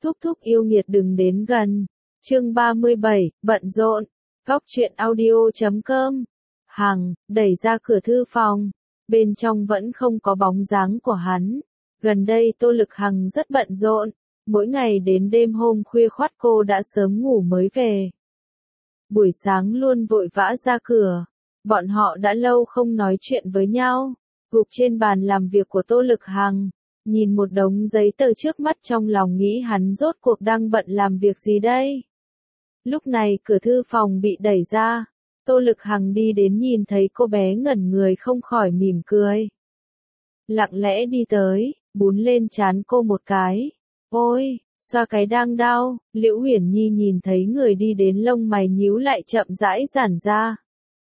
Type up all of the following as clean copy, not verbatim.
Thúc thúc yêu nghiệt đừng đến gần. Chương 37, bận rộn. Góc truyện audio.com. Hằng, đẩy ra cửa thư phòng. Bên trong vẫn không có bóng dáng của hắn. Gần đây Tô Lực Hằng rất bận rộn. Mỗi ngày đến đêm hôm khuya khoắt cô đã sớm ngủ mới về. Buổi sáng luôn vội vã ra cửa. Bọn họ đã lâu không nói chuyện với nhau. Gục trên bàn làm việc của Tô Lực Hằng. Nhìn một đống giấy tờ trước mắt trong lòng nghĩ hắn rốt cuộc đang bận làm việc gì đây. Lúc này cửa thư phòng bị đẩy ra. Tô Lực Hằng đi đến nhìn thấy cô bé ngẩn người không khỏi mỉm cười. Lặng lẽ đi tới, bún lên trán cô một cái. Ôi, xoa cái đang đau. Liễu Uyển Nhi nhìn thấy người đi đến lông mày nhíu lại chậm rãi giãn ra.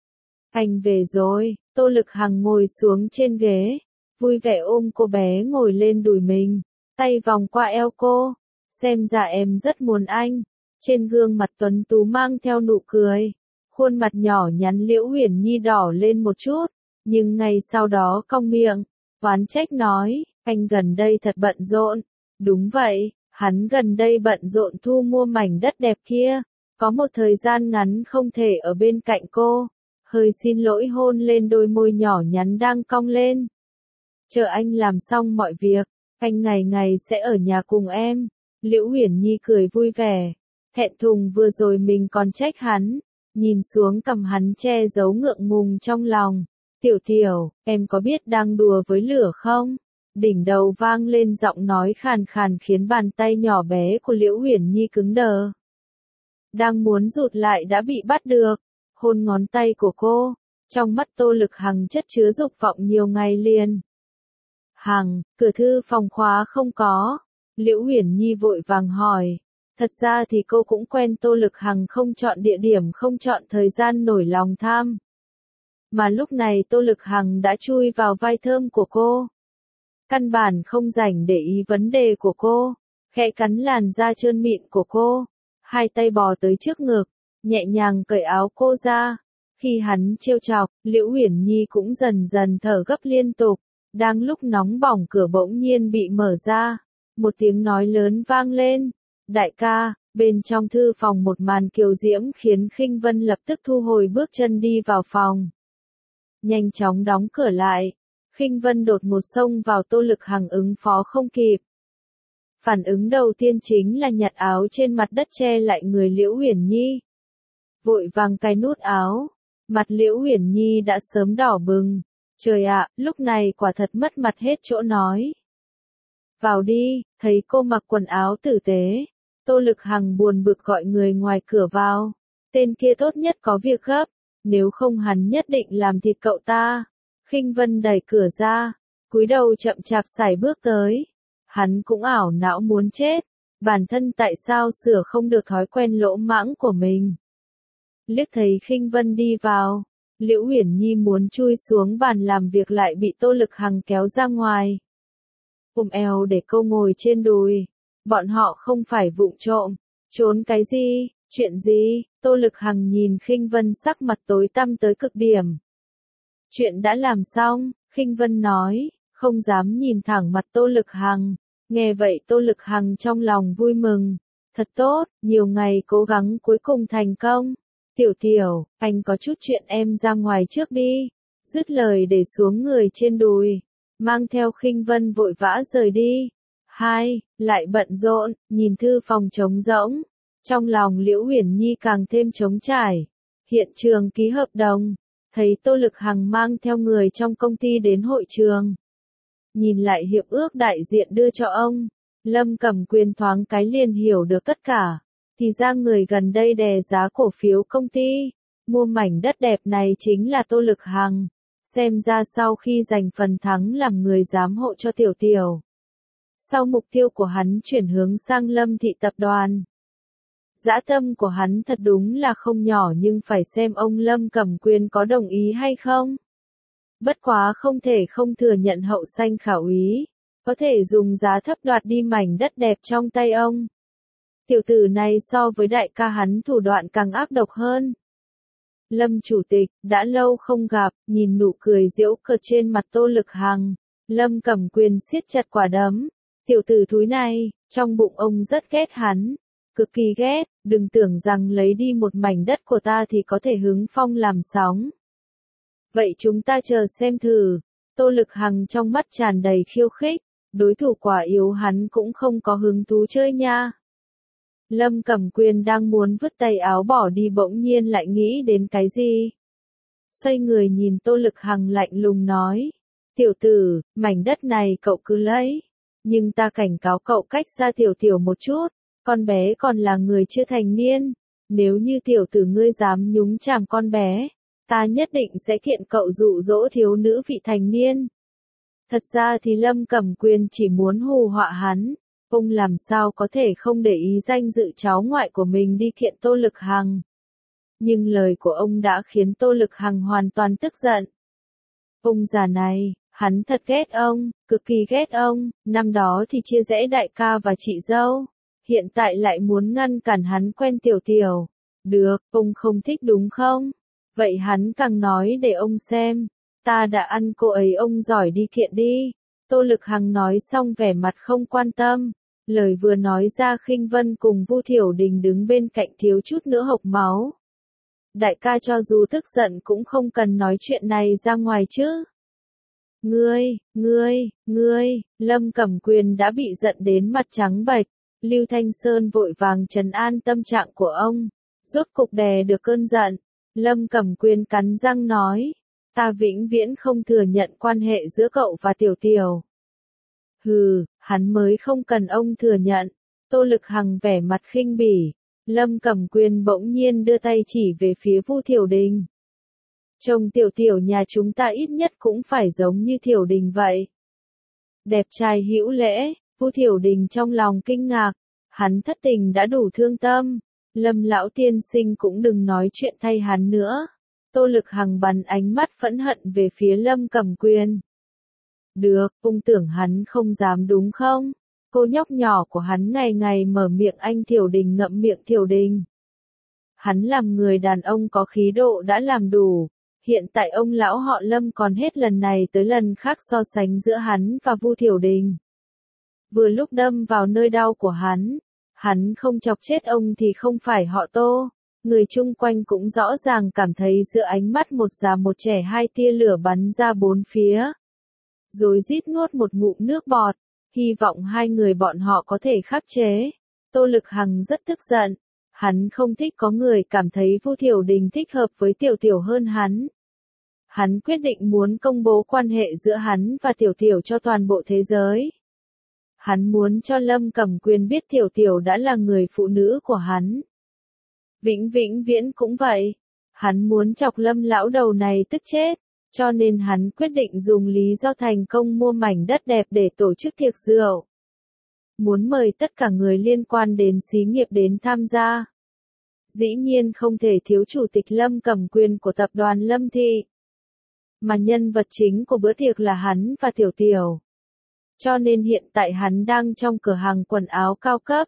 Anh về rồi. Tô Lực Hằng ngồi xuống trên ghế. Vui vẻ ôm cô bé ngồi lên đùi mình. Tay vòng qua eo cô. Xem ra em rất muốn anh. Trên gương mặt tuấn tú mang theo nụ cười. Khuôn mặt nhỏ nhắn Liễu Uyển Nhi đỏ lên một chút. Nhưng ngay sau đó cong miệng. Oán trách nói, anh gần đây thật bận rộn. Đúng vậy, hắn gần đây bận rộn thu mua mảnh đất đẹp kia. Có một thời gian ngắn không thể ở bên cạnh cô. Hơi xin lỗi hôn lên đôi môi nhỏ nhắn đang cong lên. Chờ anh làm xong mọi việc, anh ngày ngày sẽ ở nhà cùng em. Liễu Uyển Nhi cười vui vẻ. Thẹn thùng vừa rồi mình còn trách hắn. Nhìn xuống cằm hắn che giấu ngượng ngùng trong lòng. Tiểu Tiểu, em có biết đang đùa với lửa không? Đỉnh đầu vang lên giọng nói khàn khàn khiến bàn tay nhỏ bé của Liễu Uyển Nhi cứng đờ. Đang muốn rụt lại đã bị bắt được. Hôn ngón tay của cô. Trong mắt Tô Lực Hằng chất chứa dục vọng nhiều ngày liền. Hằng, cửa thư phòng khóa không có. Liễu Uyển Nhi vội vàng hỏi. Thật ra thì cô cũng quen Tô Lực Hằng không chọn địa điểm không chọn thời gian nổi lòng tham. Mà lúc này Tô Lực Hằng đã chui vào vai thơm của cô. Căn bản không rảnh để ý vấn đề của cô. Khẽ cắn làn da trơn mịn của cô. Hai tay bò tới trước ngực. Nhẹ nhàng cởi áo cô ra. Khi hắn trêu chọc, Liễu Uyển Nhi cũng dần dần thở gấp liên tục. Đang lúc nóng bỏng cửa bỗng nhiên bị mở ra. Một tiếng nói lớn vang lên. Đại ca, bên trong thư phòng một màn kiều diễm khiến Khinh Vân lập tức thu hồi bước chân đi vào phòng. Nhanh chóng đóng cửa lại. Khinh Vân đột ngột xông vào Tô Lực Hằng ứng phó không kịp. Phản ứng đầu tiên chính là nhặt áo trên mặt đất che lại người Liễu Uyển Nhi. Vội vàng cài nút áo. Mặt Liễu Uyển Nhi đã sớm đỏ bừng. Trời ạ, lúc này quả thật mất mặt hết chỗ nói. Vào đi, thấy cô mặc quần áo tử tế. Tô Lực Hằng buồn bực gọi người ngoài cửa vào. Tên kia tốt nhất có việc gấp. Nếu không hắn nhất định làm thịt cậu ta. Khinh Vân đẩy cửa ra. Cúi đầu chậm chạp sải bước tới. Hắn cũng ảo não muốn chết. Bản thân tại sao sửa không được thói quen lỗ mãng của mình. Liếc thấy Khinh Vân đi vào. Liễu Uyển Nhi muốn chui xuống bàn làm việc lại bị Tô Lực Hằng kéo ra ngoài. Ôm eo để cô ngồi trên đùi. Bọn họ không phải vụng trộm. Trốn cái gì? Chuyện gì? Tô Lực Hằng nhìn Khinh Vân sắc mặt tối tăm tới cực điểm. Chuyện đã làm xong, Khinh Vân nói, không dám nhìn thẳng mặt Tô Lực Hằng. Nghe vậy Tô Lực Hằng trong lòng vui mừng. Thật tốt, nhiều ngày cố gắng cuối cùng thành công. Tiểu Tiểu, anh có chút chuyện em ra ngoài trước đi. Dứt lời để xuống người trên đùi. Mang theo Khinh Vân vội vã rời đi. Hai, lại bận rộn, nhìn thư phòng trống rỗng. Trong lòng Liễu Uyển Nhi càng thêm trống trải. Hiện trường ký hợp đồng. Thấy Tô Lực Hằng mang theo người trong công ty đến hội trường. Nhìn lại hiệp ước đại diện đưa cho ông. Lâm Cẩm Quyền thoáng cái liền hiểu được tất cả. Thì ra người gần đây đè giá cổ phiếu công ty. Mua mảnh đất đẹp này chính là Tô Lực Hằng. Xem ra sau khi giành phần thắng làm người giám hộ cho Tiểu Tiểu. Sau mục tiêu của hắn chuyển hướng sang Lâm Thị tập đoàn. Dã tâm của hắn thật đúng là không nhỏ nhưng phải xem ông Lâm Cẩm Quyền có đồng ý hay không. Bất quá không thể không thừa nhận hậu sanh khảo úy. Có thể dùng giá thấp đoạt đi mảnh đất đẹp trong tay ông. Tiểu tử này so với đại ca hắn thủ đoạn càng ác độc hơn. Lâm chủ tịch, đã lâu không gặp, nhìn nụ cười giễu cợt trên mặt Tô Lực Hằng. Lâm Cẩm Quyền siết chặt quả đấm. tiểu tử thúi này, trong bụng ông rất ghét hắn, cực kỳ ghét, đừng tưởng rằng lấy đi một mảnh đất của ta thì có thể hứng phong làm sóng. Vậy chúng ta chờ xem thử. Tô Lực Hằng trong mắt tràn đầy khiêu khích, đối thủ quả yếu hắn cũng không có hứng thú chơi nha. Lâm Cẩm Quyền đang muốn vứt tay áo bỏ đi bỗng nhiên lại nghĩ đến cái gì. Xoay người nhìn Tô Lực Hằng lạnh lùng nói, tiểu tử, mảnh đất này cậu cứ lấy, nhưng ta cảnh cáo cậu cách xa tiểu tiểu một chút, con bé còn là người chưa thành niên, nếu như tiểu tử ngươi dám nhúng chàm con bé, ta nhất định sẽ kiện cậu dụ dỗ thiếu nữ vị thành niên. Thật ra thì Lâm Cẩm Quyền chỉ muốn hù họa hắn, ông làm sao có thể không để ý danh dự cháu ngoại của mình đi kiện Tô Lực Hằng. Nhưng lời của ông đã khiến Tô Lực Hằng hoàn toàn tức giận. Ông già này, hắn thật ghét ông, cực kỳ ghét ông, năm đó thì chia rẽ đại ca và chị dâu, hiện tại lại muốn ngăn cản hắn quen tiểu tiểu. Được, ông không thích đúng không? Vậy hắn càng nói để ông xem, ta đã ăn cô ấy, ông giỏi đi kiện đi. Tô Lực Hằng nói xong vẻ mặt không quan tâm, lời vừa nói ra Khinh Vân cùng Vu Thiểu Đình đứng bên cạnh thiếu chút nữa hộc máu. Đại ca cho dù tức giận cũng không cần nói chuyện này ra ngoài chứ. Ngươi, Lâm Cẩm Quyền đã bị giận đến mặt trắng bệch, Lưu Thanh Sơn vội vàng trấn an tâm trạng của ông, rốt cục đè được cơn giận. Lâm Cẩm Quyền cắn răng nói, ta vĩnh viễn không thừa nhận quan hệ giữa cậu và tiểu tiểu. Hừ, hắn mới không cần ông thừa nhận. Tô Lực Hằng vẻ mặt khinh bỉ. Lâm Cẩm Quyền bỗng nhiên đưa tay chỉ về phía Vu Thiểu Đình. Trông tiểu tiểu nhà chúng ta ít nhất cũng phải giống như Thiểu Đình vậy. Đẹp trai hữu lễ, Vu Thiểu Đình trong lòng kinh ngạc, hắn thất tình đã đủ thương tâm. Lâm lão tiên sinh cũng đừng nói chuyện thay hắn nữa. Tô Lực Hằng bắn ánh mắt phẫn hận về phía Lâm Cẩm Quyền. Được, ông tưởng hắn không dám đúng không? Cô nhóc nhỏ của hắn ngày ngày mở miệng anh Thiểu Đình ngậm miệng Thiểu Đình. Hắn làm người đàn ông có khí độ đã làm đủ, hiện tại ông lão họ Lâm còn hết lần này tới lần khác so sánh giữa hắn và Vu Thiểu Đình. Vừa lúc đâm vào nơi đau của hắn không chọc chết ông thì không phải họ Tô. Người chung quanh cũng rõ ràng cảm thấy giữa ánh mắt một già một trẻ hai tia lửa bắn ra bốn phía. Rồi rít nuốt một ngụm nước bọt, hy vọng hai người bọn họ có thể khắc chế. Tô Lực Hằng rất tức giận, hắn không thích có người cảm thấy Vu Thiểu Đình thích hợp với tiểu tiểu hơn hắn. Hắn quyết định muốn công bố quan hệ giữa hắn và tiểu tiểu cho toàn bộ thế giới. Hắn muốn cho Lâm Cẩm Quyền biết tiểu tiểu đã là người phụ nữ của hắn. Vĩnh viễn cũng vậy. Hắn muốn chọc Lâm lão đầu này tức chết, cho nên hắn quyết định dùng lý do thành công mua mảnh đất đẹp để tổ chức tiệc rượu. Muốn mời tất cả người liên quan đến xí nghiệp đến tham gia. Dĩ nhiên không thể thiếu chủ tịch Lâm Cẩm Quyền của tập đoàn Lâm Thị. Mà nhân vật chính của bữa tiệc là hắn và tiểu tiểu. Cho nên hiện tại hắn đang trong cửa hàng quần áo cao cấp.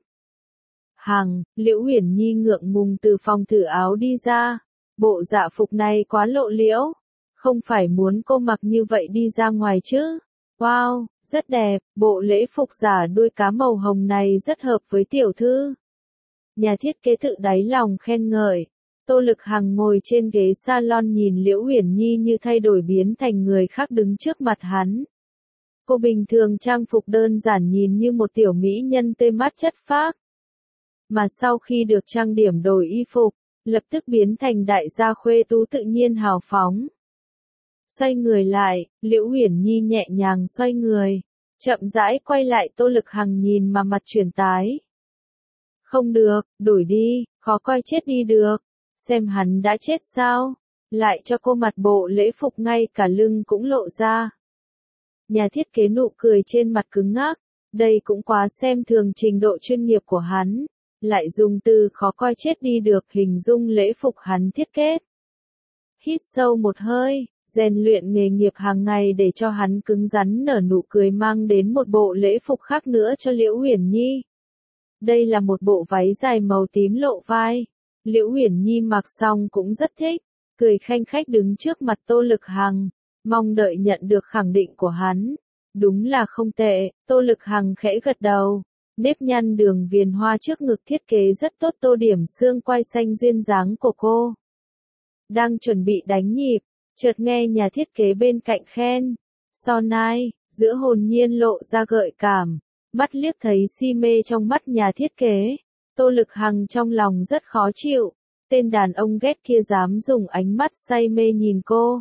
Liễu Huyền Nhi ngượng ngùng từ phòng thử áo đi ra. Bộ dạ phục này quá lộ liễu. Không phải muốn cô mặc như vậy đi ra ngoài chứ. Wow, rất đẹp, bộ lễ phục giả đuôi cá màu hồng này rất hợp với tiểu thư. Nhà thiết kế tự đáy lòng khen ngợi. Tô Lực Hằng ngồi trên ghế salon nhìn Liễu Huyền Nhi như thay đổi biến thành người khác đứng trước mặt hắn. Cô bình thường trang phục đơn giản nhìn như một tiểu mỹ nhân tê mắt chất phác. Mà sau khi được trang điểm đổi y phục, lập tức biến thành đại gia khuê tú tự nhiên hào phóng. Xoay người lại, Liễu Huyền Nhi nhẹ nhàng xoay người, chậm rãi quay lại Tô Lực Hằng nhìn mà mặt chuyển tái. Không được, đổi đi, khó coi chết đi được. Xem hắn đã chết sao? Lại cho cô mặt bộ lễ phục ngay cả lưng cũng lộ ra. Nhà thiết kế nụ cười trên mặt cứng ngắc, đây cũng quá xem thường trình độ chuyên nghiệp của hắn, lại dùng từ khó coi chết đi được hình dung lễ phục hắn thiết kế. Hít sâu một hơi, rèn luyện nghề nghiệp hàng ngày để cho hắn cứng rắn nở nụ cười mang đến một bộ lễ phục khác nữa cho Liễu Huyền Nhi. Đây là một bộ váy dài màu tím lộ vai. Liễu Huyền Nhi mặc xong cũng rất thích, cười khanh khách đứng trước mặt Tô Lực Hằng, mong đợi nhận được khẳng định của hắn. Đúng là không tệ, Tô Lực Hằng khẽ gật đầu. Nếp nhăn đường viền hoa trước ngực thiết kế rất tốt tô điểm xương quai xanh duyên dáng của cô. Đang chuẩn bị đánh nhịp, chợt nghe nhà thiết kế bên cạnh khen. So nai, giữa hồn nhiên lộ ra gợi cảm, mắt liếc thấy si mê trong mắt nhà thiết kế. Tô Lực Hằng trong lòng rất khó chịu, tên đàn ông ghét kia dám dùng ánh mắt say mê nhìn cô.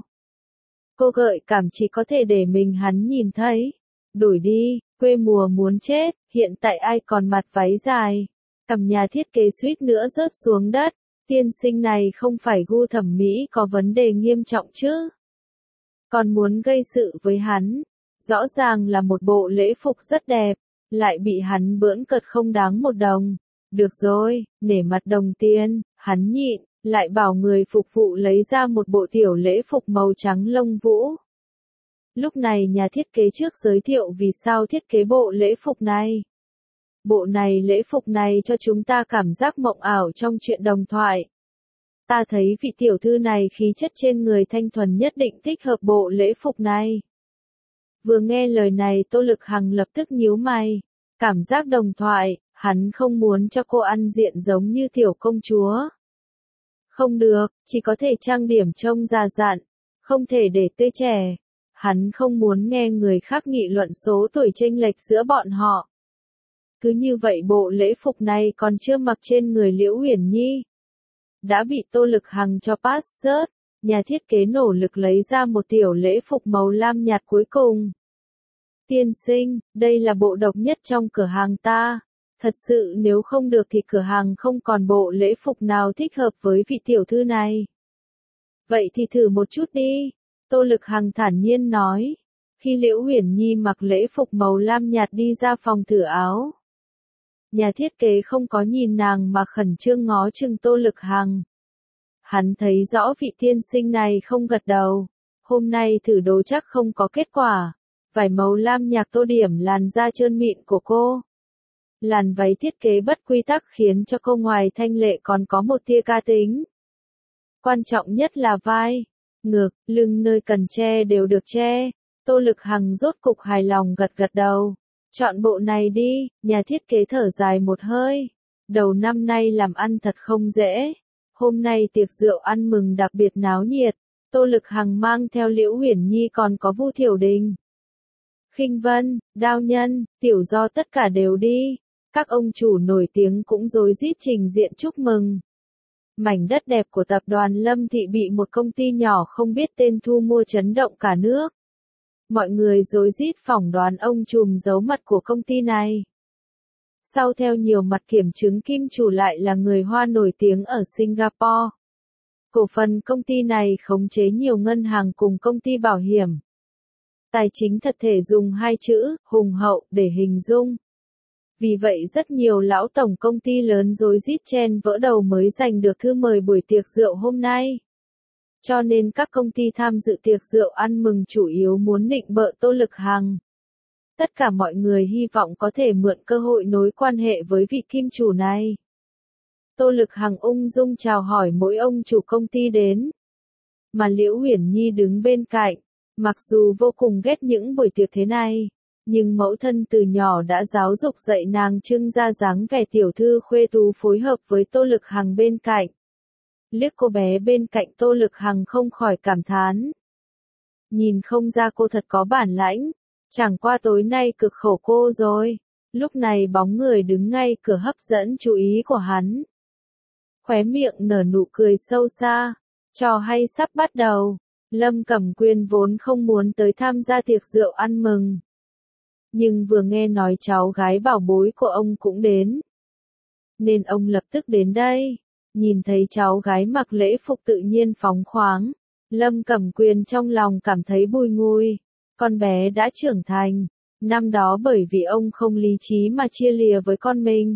Cô gợi cảm chỉ có thể để mình hắn nhìn thấy. Đổi đi, quê mùa muốn chết, hiện tại ai còn mặc váy dài. Cằm nhà thiết kế suýt nữa rớt xuống đất, tiên sinh này không phải gu thẩm mỹ có vấn đề nghiêm trọng chứ. Còn muốn gây sự với hắn, rõ ràng là một bộ lễ phục rất đẹp, lại bị hắn bỡn cợt không đáng một đồng. Được rồi, nể mặt đồng tiền, hắn nhịn, lại bảo người phục vụ lấy ra một bộ tiểu lễ phục màu trắng lông vũ. Lúc này nhà thiết kế trước giới thiệu vì sao thiết kế bộ lễ phục này. Bộ này lễ phục này cho chúng ta cảm giác mộng ảo trong chuyện đồng thoại. Ta thấy vị tiểu thư này khí chất trên người thanh thuần nhất định thích hợp bộ lễ phục này. Vừa nghe lời này Tô Lực Hằng lập tức nhíu mày. Cảm giác đồng thoại, hắn không muốn cho cô ăn diện giống như tiểu công chúa. Không được, chỉ có thể trang điểm trông già dặn, không thể để tươi trẻ. Hắn không muốn nghe người khác nghị luận số tuổi chênh lệch giữa bọn họ. Cứ như vậy bộ lễ phục này còn chưa mặc trên người Liễu Uyển Nhi. Đã bị Tô Lực Hằng cho pass rớt, nhà thiết kế nỗ lực lấy ra một tiểu lễ phục màu lam nhạt cuối cùng. Tiên sinh, đây là bộ độc nhất trong cửa hàng ta. Thật sự nếu không được thì cửa hàng không còn bộ lễ phục nào thích hợp với vị tiểu thư này. Vậy thì thử một chút đi. Tô Lực Hằng thản nhiên nói. Khi Liễu Uyển Nhi mặc lễ phục màu lam nhạt đi ra phòng thử áo. Nhà thiết kế không có nhìn nàng mà khẩn trương ngó chừng Tô Lực Hằng. Hắn thấy rõ vị tiên sinh này không gật đầu. Hôm nay thử đồ chắc không có kết quả. Vải màu lam nhạt tô điểm làn da trơn mịn của cô. Làn váy thiết kế bất quy tắc khiến cho cô ngoài thanh lệ còn có một tia ca tính. Quan trọng nhất là vai, ngực, lưng nơi cần che đều được che. Tô Lực Hằng rốt cục hài lòng gật gật đầu. Chọn bộ này đi, nhà thiết kế thở dài một hơi. Đầu năm nay làm ăn thật không dễ. Hôm nay tiệc rượu ăn mừng đặc biệt náo nhiệt. Tô Lực Hằng mang theo Liễu Uyển Nhi còn có Vu Thiểu Đình, Khinh Vân, Đao Nhân, Tiểu Do tất cả đều đi. Các ông chủ nổi tiếng cũng rối rít trình diện chúc mừng. Mảnh đất đẹp của tập đoàn Lâm Thị bị một công ty nhỏ không biết tên thu mua chấn động cả nước. Mọi người rối rít phỏng đoán ông trùm giấu mật của công ty này. Sau theo nhiều mặt kiểm chứng kim chủ lại là người Hoa nổi tiếng ở Singapore. Cổ phần công ty này khống chế nhiều ngân hàng cùng công ty bảo hiểm. Tài chính thật thể dùng hai chữ, hùng hậu, để hình dung. Vì vậy rất nhiều lão tổng công ty lớn rối rít chen vỡ đầu mới giành được thư mời buổi tiệc rượu hôm nay. Cho nên các công ty tham dự tiệc rượu ăn mừng chủ yếu muốn nịnh bợ Tô Lực Hằng. Tất cả mọi người hy vọng có thể mượn cơ hội nối quan hệ với vị kim chủ này. Tô Lực Hằng ung dung chào hỏi mỗi ông chủ công ty đến. Mà Liễu Uyển Nhi đứng bên cạnh, mặc dù vô cùng ghét những buổi tiệc thế này. Nhưng mẫu thân từ nhỏ đã giáo dục dạy nàng trưng ra dáng vẻ tiểu thư khuê tú phối hợp với Tô Lực Hằng bên cạnh. Liếc cô bé bên cạnh Tô Lực Hằng không khỏi cảm thán. Nhìn không ra cô thật có bản lãnh, chẳng qua tối nay cực khổ cô rồi. Lúc này bóng người đứng ngay cửa hấp dẫn chú ý của hắn. Khóe miệng nở nụ cười sâu xa, trò hay sắp bắt đầu. Lâm Cẩm Quyên vốn không muốn tới tham gia tiệc rượu ăn mừng. Nhưng vừa nghe nói cháu gái bảo bối của ông cũng đến. Nên ông lập tức đến đây. Nhìn thấy cháu gái mặc lễ phục tự nhiên phóng khoáng. Lâm Cẩm Quyên trong lòng cảm thấy bùi ngùi. Con bé đã trưởng thành. Năm đó bởi vì ông không lý trí mà chia lìa với con mình.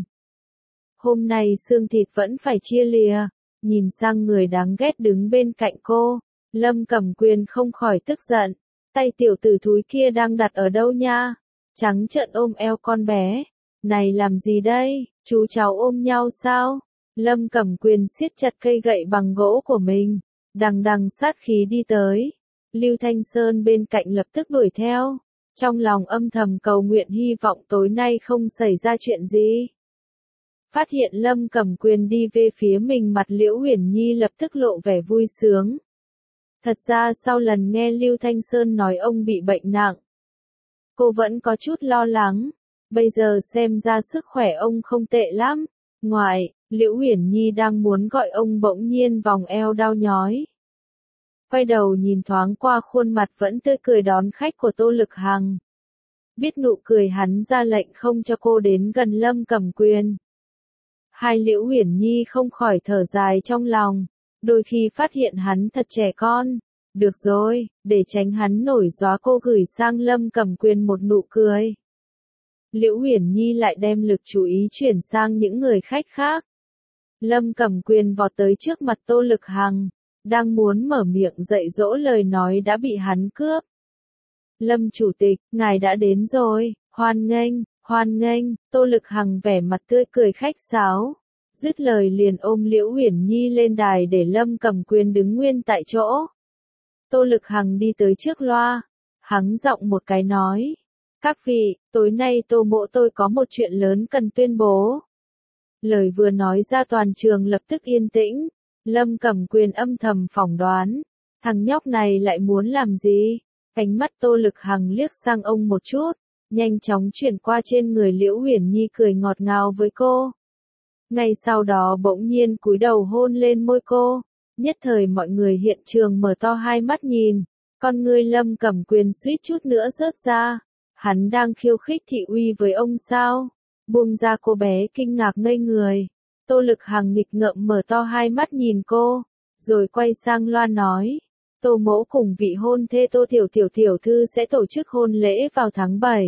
Hôm nay xương thịt vẫn phải chia lìa. Nhìn sang người đáng ghét đứng bên cạnh cô. Lâm Cẩm Quyên không khỏi tức giận. Tay tiểu tử thúi kia đang đặt ở đâu nha? Trắng trợn ôm eo con bé. Này làm gì đây? Chú cháu ôm nhau sao? Lâm Cẩm Quyên siết chặt cây gậy bằng gỗ của mình. Đằng đằng sát khí đi tới. Lưu Thanh Sơn bên cạnh lập tức đuổi theo. Trong lòng âm thầm cầu nguyện hy vọng tối nay không xảy ra chuyện gì. Phát hiện Lâm Cẩm Quyền đi về phía mình, mặt Liễu Uyển Nhi lập tức lộ vẻ vui sướng. Thật ra sau lần nghe Lưu Thanh Sơn nói ông bị bệnh nặng, cô vẫn có chút lo lắng. Bây giờ xem ra sức khỏe ông không tệ lắm. Ngoại, Liễu Uyển Nhi đang muốn gọi ông, bỗng nhiên vòng eo đau nhói. Quay đầu nhìn thoáng qua khuôn mặt vẫn tươi cười đón khách của Tô Lực Hằng. Biết nụ cười hắn ra lệnh không cho cô đến gần Lâm Cẩm Quyền. Hai Liễu Uyển Nhi không khỏi thở dài trong lòng, đôi khi phát hiện hắn thật trẻ con. Được rồi, để tránh hắn nổi gióa cô gửi sang Lâm Cẩm Quyền một nụ cười. Liễu Uyển Nhi lại đem lực chú ý chuyển sang những người khách khác. Lâm Cẩm Quyền vọt tới trước mặt Tô Lực Hằng, đang muốn mở miệng dạy dỗ lời nói đã bị hắn cướp. Lâm chủ tịch, ngài đã đến rồi, hoan nghênh, Tô Lực Hằng vẻ mặt tươi cười khách sáo. Dứt lời liền ôm Liễu Uyển Nhi lên đài để Lâm Cẩm Quyền đứng nguyên tại chỗ. Tô Lực Hằng đi tới trước loa, hắng giọng một cái nói. Các vị, tối nay Tô mỗ tôi có một chuyện lớn cần tuyên bố. Lời vừa nói ra toàn trường lập tức yên tĩnh. Lâm Cẩm Quyền âm thầm phỏng đoán, thằng nhóc này lại muốn làm gì? Ánh mắt Tô Lực Hằng liếc sang ông một chút, nhanh chóng chuyển qua trên người Liễu Uyển Nhi, cười ngọt ngào với cô. Ngay sau đó bỗng nhiên cúi đầu hôn lên môi cô. Nhất thời mọi người hiện trường mở to hai mắt nhìn, con ngươi Lâm Cẩm Quyền suýt chút nữa rớt ra. Hắn đang khiêu khích thị uy với ông sao? Buông ra, cô bé kinh ngạc ngây người. Tô Lực Hằng nghịch ngợm mở to hai mắt nhìn cô, rồi quay sang loa nói. Tô mỗ cùng vị hôn thê Tô Tiểu Thư sẽ tổ chức hôn lễ vào tháng 7.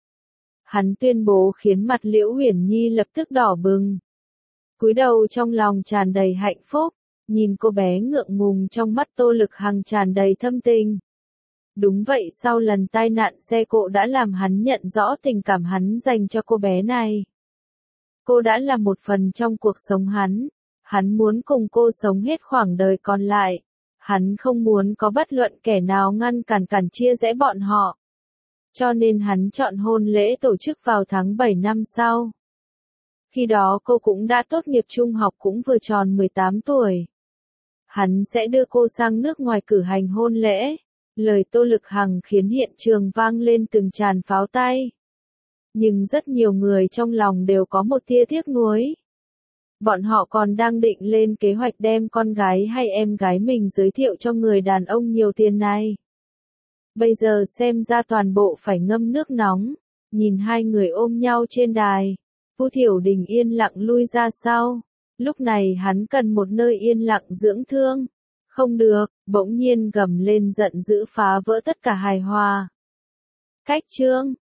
Hắn tuyên bố khiến mặt Liễu Uyển Nhi lập tức đỏ bừng. Cúi đầu trong lòng tràn đầy hạnh phúc, nhìn cô bé ngượng ngùng, trong mắt Tô Lực Hằng tràn đầy thâm tình. Đúng vậy, sau lần tai nạn xe cộ đã làm hắn nhận rõ tình cảm hắn dành cho cô bé này. Cô đã là một phần trong cuộc sống hắn muốn cùng cô sống hết khoảng đời còn lại. Hắn không muốn có bất luận kẻ nào ngăn cản chia rẽ bọn họ. Cho nên hắn chọn hôn lễ tổ chức vào tháng 7 năm sau. Khi đó cô cũng đã tốt nghiệp trung học, cũng vừa tròn 18 tuổi. Hắn sẽ đưa cô sang nước ngoài cử hành hôn lễ. Lời Tô Lực Hằng khiến hiện trường vang lên từng tràng pháo tay. Nhưng rất nhiều người trong lòng đều có một tia tiếc nuối. Bọn họ còn đang định lên kế hoạch đem con gái hay em gái mình giới thiệu cho người đàn ông nhiều tiền này. Bây giờ xem ra toàn bộ phải ngâm nước nóng. Nhìn hai người ôm nhau trên đài, Vu Thiểu Đình yên lặng lui ra sau. Lúc này hắn cần một nơi yên lặng dưỡng thương. Không được, bỗng nhiên gầm lên giận dữ phá vỡ tất cả hài hòa. Cách chương